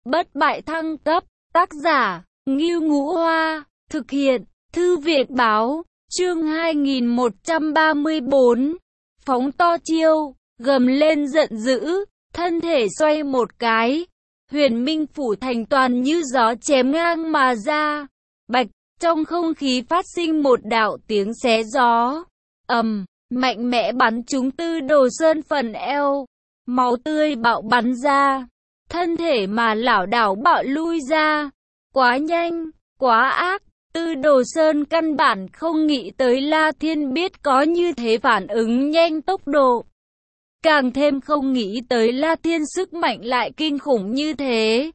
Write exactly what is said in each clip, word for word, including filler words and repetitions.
Bất bại thăng cấp, tác giả, Ngưu Ngũ Hoa, thực hiện, Thư viện Báo, chương hai nghìn một trăm ba mươi bốn, phóng to chiêu, gầm lên giận dữ, thân thể xoay một cái, Huyền Minh Phủ thành toàn như gió chém ngang mà ra, bạch, trong không khí phát sinh một đạo tiếng xé gió, ầm, mạnh mẽ bắn trúng Tư Đồ Sơn phần eo, máu tươi bạo bắn ra, thân thể mà lảo đảo bạo lui ra, quá nhanh, quá ác, Tư Đồ Sơn căn bản không nghĩ tới La Thiên biết có như thế phản ứng nhanh tốc độ. Càng thêm không nghĩ tới La Thiên sức mạnh lại kinh khủng như thế.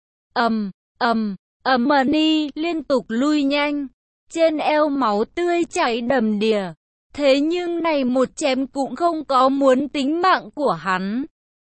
Ầm, ầm, ầm Ni liên tục lui nhanh, trên eo máu tươi chảy đầm đìa. Thế nhưng này một chém cũng không có muốn tính mạng của hắn.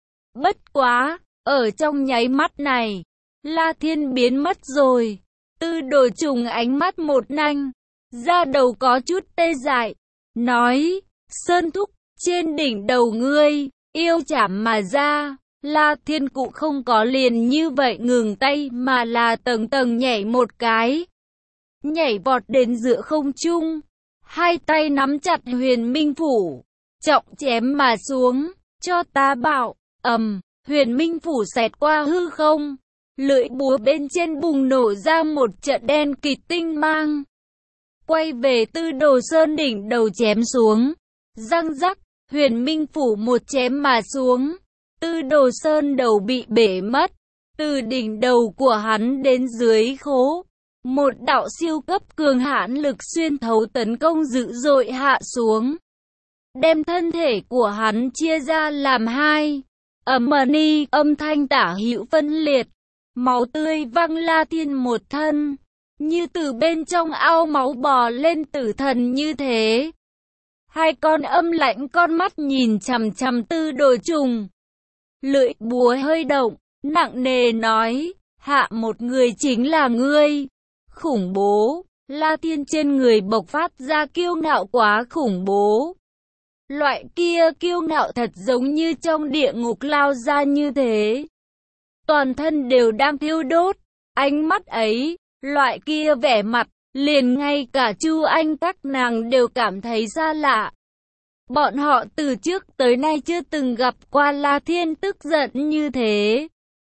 Bất quá, ở trong nháy mắt này, La Thiên biến mất rồi. Tư Đồ trùng ánh mắt một nanh, da đầu có chút tê dại, nói, Sơn Thúc, trên đỉnh đầu ngươi, yêu chảm mà ra. La Thiên cũng không có liền như vậy ngừng tay mà là tầng tầng nhảy một cái. Nhảy vọt đến giữa không trung, hai tay nắm chặt Huyền Minh Phủ, trọng chém mà xuống, cho ta bảo, ầm, Huyền Minh Phủ xẹt qua hư không. Lưỡi búa bên trên bùng nổ ra một trận đen kịt tinh mang. Quay về Tư Đồ Sơn đỉnh đầu chém xuống. Răng rắc, Huyền Minh Phủ một chém mà xuống. Tư Đồ Sơn đầu bị bể mất. Từ đỉnh đầu của hắn đến dưới khố. Một đạo siêu cấp cường hãn lực xuyên thấu tấn công dữ dội hạ xuống. Đem thân thể của hắn chia ra làm hai. Ầm Ni âm thanh tả hữu phân liệt. Máu tươi văng La Thiên một thân, như từ bên trong ao máu bò lên tử thần như thế. Hai con âm lãnh con mắt nhìn chằm chằm Tư Đồ trùng. Lưỡi búa hơi động, nặng nề nói, hạ một người chính là ngươi. Khủng bố, La Thiên trên người bộc phát ra kiêu ngạo quá khủng bố. Loại kia kiêu ngạo thật giống như trong địa ngục lao ra như thế. Toàn thân đều đang thiêu đốt, ánh mắt ấy, loại kia vẻ mặt, liền ngay cả Chu Anh các nàng đều cảm thấy xa lạ. Bọn họ từ trước tới nay chưa từng gặp qua La Thiên tức giận như thế.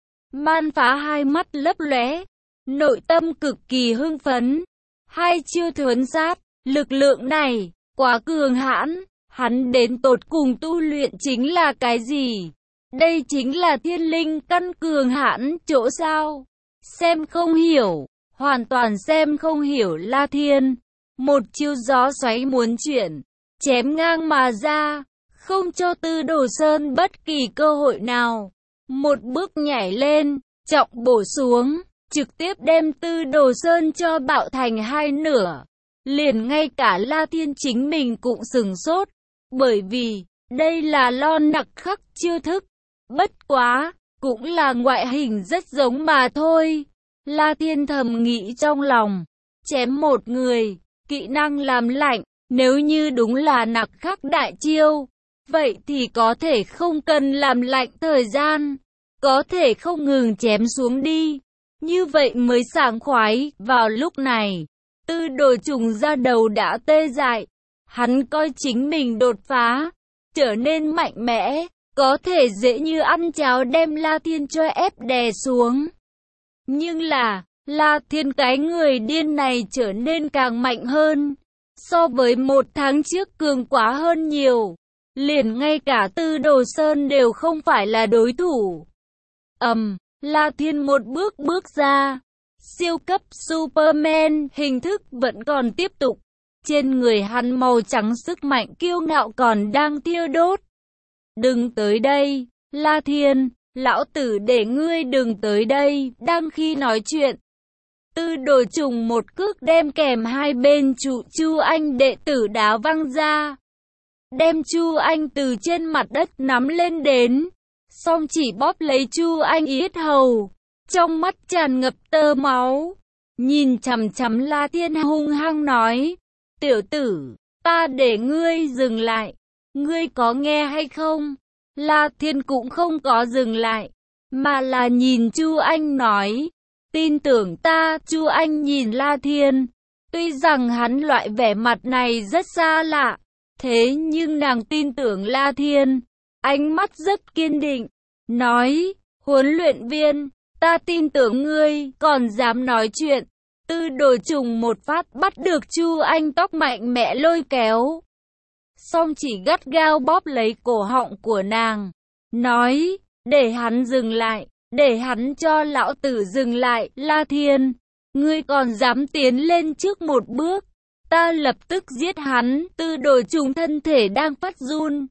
Man Phá hai mắt lấp lóe, nội tâm cực kỳ hưng phấn. Hai chiêu thuấn sát, lực lượng này, quá cường hãn, hắn đến tột cùng tu luyện chính là cái gì? Đây chính là thiên linh căn cường hãn chỗ sao? Xem không hiểu, hoàn toàn xem không hiểu La Thiên. Một chiêu gió xoáy muốn chuyển, chém ngang mà ra, không cho Tư Đồ Sơn bất kỳ cơ hội nào. Một bước nhảy lên, trọng bổ xuống, trực tiếp đem Tư Đồ Sơn cho bạo thành hai nửa. Liền ngay cả La Thiên chính mình cũng sừng sốt, bởi vì đây là lo nặc khắc chiêu thức. Bất quá, cũng là ngoại hình rất giống mà thôi. La Thiên thầm nghĩ trong lòng, chém một người, kỹ năng làm lạnh, nếu như đúng là nặc khắc đại chiêu, vậy thì có thể không cần làm lạnh thời gian, có thể không ngừng chém xuống đi, như vậy mới sảng khoái. Vào lúc này, Tư Đồ trùng ra đầu đã tê dại, hắn coi chính mình đột phá, trở nên mạnh mẽ, có thể dễ như ăn cháo đem La Thiên cho ép đè xuống. Nhưng là, La Thiên cái người điên này trở nên càng mạnh hơn. So với một tháng trước cường quá hơn nhiều. Liền ngay cả Tư Đồ Sơn đều không phải là đối thủ. Ầm, La Thiên một bước bước ra. Siêu cấp Superman hình thức vẫn còn tiếp tục. Trên người hắn màu trắng sức mạnh kiêu ngạo còn đang thiêu đốt. Đừng tới đây, La Thiên, lão tử để ngươi đừng tới đây. Đang khi nói chuyện, Tư Đồ trùng một cước đem kèm hai bên trụ Chu Anh đệ tử đá văng ra. Đem Chu Anh từ trên mặt đất nắm lên đến, song chỉ bóp lấy Chu Anh yết hầu, trong mắt tràn ngập tơ máu. Nhìn chằm chằm La Thiên hung hăng nói, tiểu tử, ta để ngươi dừng lại. Ngươi có nghe hay không? La Thiên cũng không có dừng lại, mà là nhìn Chu Anh nói. Tin tưởng ta. Chu Anh nhìn La Thiên. Tuy rằng hắn loại vẻ mặt này rất xa lạ, thế nhưng nàng tin tưởng La Thiên. Ánh mắt rất kiên định, nói, huấn luyện viên, ta tin tưởng ngươi, còn dám nói chuyện. Tư Đồ Trùng một phát bắt được Chu Anh tóc mạnh mẽ lôi kéo. Xong chỉ gắt gao bóp lấy cổ họng của nàng, nói, để hắn dừng lại, để hắn cho lão tử dừng lại. La Thiên, ngươi còn dám tiến lên trước một bước, ta lập tức giết hắn. Tư Đồ Trùng thân thể đang phát run.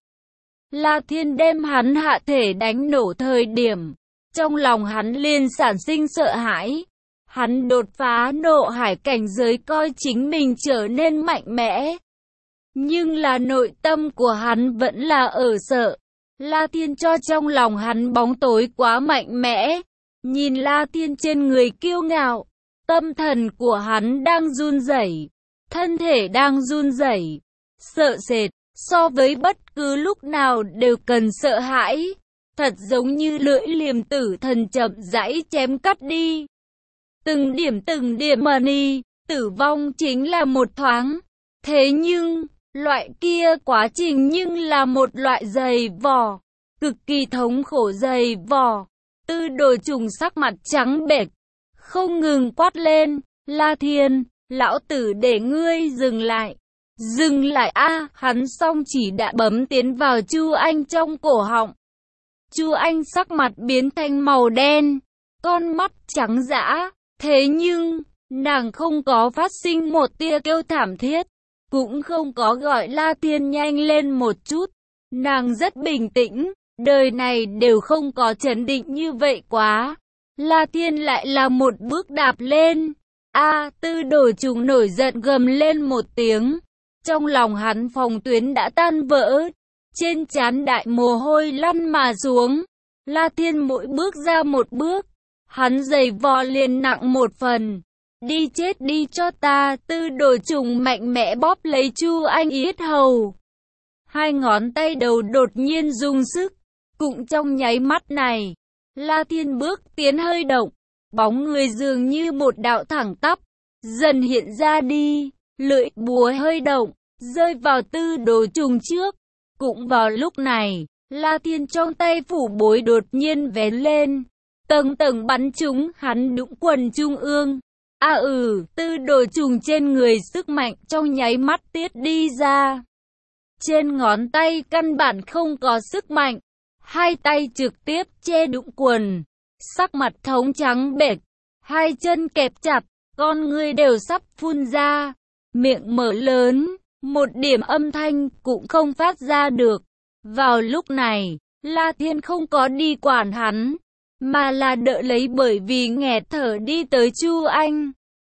La Thiên đem hắn hạ thể đánh nổ thời điểm, trong lòng hắn liền sản sinh sợ hãi. Hắn đột phá nộ hải cảnh giới coi chính mình trở nên mạnh mẽ. Nhưng là nội tâm của hắn vẫn là ở sợ. La Thiên cho trong lòng hắn bóng tối quá mạnh mẽ. Nhìn La Thiên trên người kiêu ngạo, tâm thần của hắn đang run rẩy, thân thể đang run rẩy, sợ sệt, so với bất cứ lúc nào đều cần sợ hãi. Thật giống như lưỡi liềm tử thần chậm rãi chém cắt đi. Từng điểm từng điểm mà đi, tử vong chính là một thoáng. Thế nhưng, loại kia quá trình nhưng là một loại dày vò, cực kỳ thống khổ dày vò. Tư Đồ Trùng sắc mặt trắng bệch, không ngừng quát lên, La Thiên, lão tử để ngươi dừng lại. Dừng lại a. À, hắn xong chỉ đã bấm tiến vào Chu Anh trong cổ họng. Chu Anh sắc mặt biến thành màu đen, con mắt trắng dã. Thế nhưng, nàng không có phát sinh một tia kêu thảm thiết, cũng không có gọi La Thiên nhanh lên một chút. Nàng rất bình tĩnh, đời này đều không có trấn định như vậy quá. La Thiên lại là một bước đạp lên. A. À, Tư Đồ Trùng nổi giận gầm lên một tiếng. Trong lòng hắn phòng tuyến đã tan vỡ, trên trán đại mồ hôi lăn mà xuống. La Thiên mỗi bước ra một bước, hắn giày vò liền nặng một phần. Đi chết đi cho ta. Tư Đồ Trùng mạnh mẽ bóp lấy Chu Anh yết hầu. Hai ngón tay đầu đột nhiên dùng sức. Cũng trong nháy mắt này, La Thiên bước tiến hơi động, bóng người dường như một đạo thẳng tắp, dần hiện ra đi. Lưỡi búa hơi động, rơi vào Tư Đồ Trùng trước. Cũng vào lúc này, La Thiên trong tay phủ bối đột nhiên vén lên, tầng tầng bắn trúng hắn đũng quần trung ương. A à ừ, Tư Đồ Trùng trên người sức mạnh trong nháy mắt tiết đi ra. Trên ngón tay căn bản không có sức mạnh, hai tay trực tiếp che đũng quần, sắc mặt thống trắng bệch, hai chân kẹp chặt, con người đều sắp phun ra, miệng mở lớn, một điểm âm thanh cũng không phát ra được. Vào lúc này, La Thiên không có đi quản hắn, mà là đỡ lấy bởi vì nghẹt thở đi tới Chu Anh,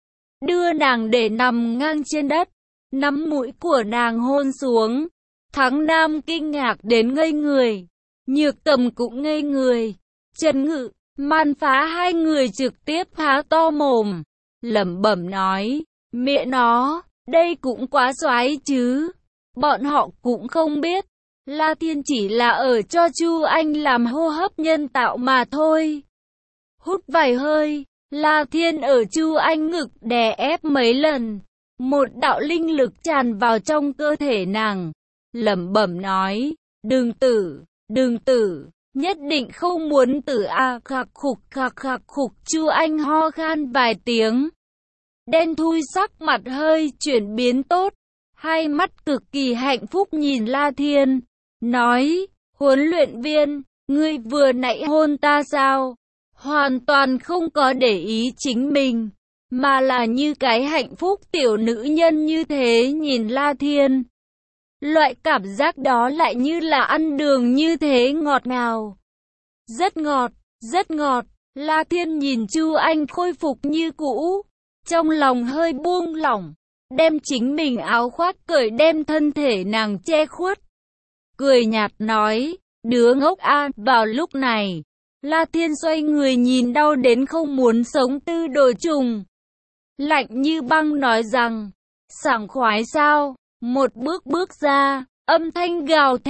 đưa nàng để nằm ngang trên đất, nắm mũi của nàng hôn xuống. Thắng Nam kinh ngạc đến ngây người, Nhược Tầm cũng ngây người, Trần Ngự, Man Phá hai người trực tiếp há to mồm, lẩm bẩm nói, mẹ nó, đây cũng quá xoái chứ. Bọn họ cũng không biết, La Thiên chỉ là ở cho Chu Anh làm hô hấp nhân tạo mà thôi. Hút vài hơi, La Thiên ở Chu Anh ngực đè ép mấy lần, một đạo linh lực tràn vào trong cơ thể nàng, lẩm bẩm nói, đừng tử, đừng tử, nhất định không muốn tử a. Khạc khục khạc khạc khục. Chu Anh ho khan vài tiếng, đen thui sắc mặt hơi chuyển biến tốt, hai mắt cực kỳ hạnh phúc nhìn La Thiên, nói, huấn luyện viên, ngươi vừa nãy hôn ta sao? Hoàn toàn không có để ý chính mình, mà là như cái hạnh phúc tiểu nữ nhân như thế nhìn La Thiên. Loại cảm giác đó lại như là ăn đường như thế ngọt ngào. Rất ngọt, rất ngọt. La Thiên nhìn Chu Anh khôi phục như cũ, trong lòng hơi buông lỏng, đem chính mình áo khoác cởi đem thân thể nàng che khuất. Cười nhạt nói, đứa ngốc a. Vào lúc này, La Thiên xoay người nhìn đau đến không muốn sống Tư Đồ Trùng, lạnh như băng nói rằng, sảng khoái sao? Một bước bước ra, âm thanh gào thét,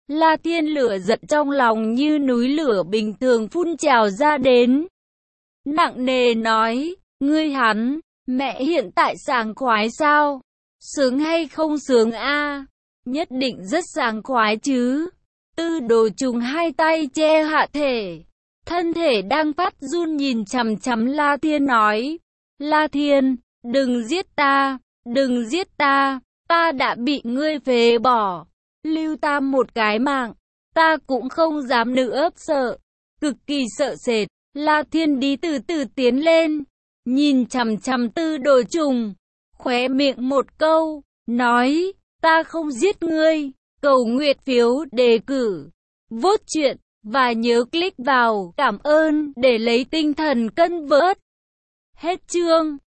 La Thiên lửa giận trong lòng như núi lửa bình thường phun trào ra đến. Nặng nề nói, ngươi hắn, mẹ hiện tại sảng khoái sao? Sướng hay không sướng a? Nhất định rất sảng khoái chứ. Tư Đồ Trùng hai tay che hạ thể, thân thể đang phát run nhìn chằm chằm La Thiên nói, La Thiên, đừng giết ta, đừng giết ta, ta đã bị ngươi phế bỏ, lưu ta một cái mạng, ta cũng không dám nữa, sợ, cực kỳ sợ sệt. La Thiên đi từ từ tiến lên, nhìn chằm chằm Tư Đồ Trùng, khóe miệng một câu, nói, ta không giết ngươi, cầu nguyện phiếu đề cử, vote chuyện, và nhớ click vào cảm ơn để lấy tinh thần cân vớt. Hết chương.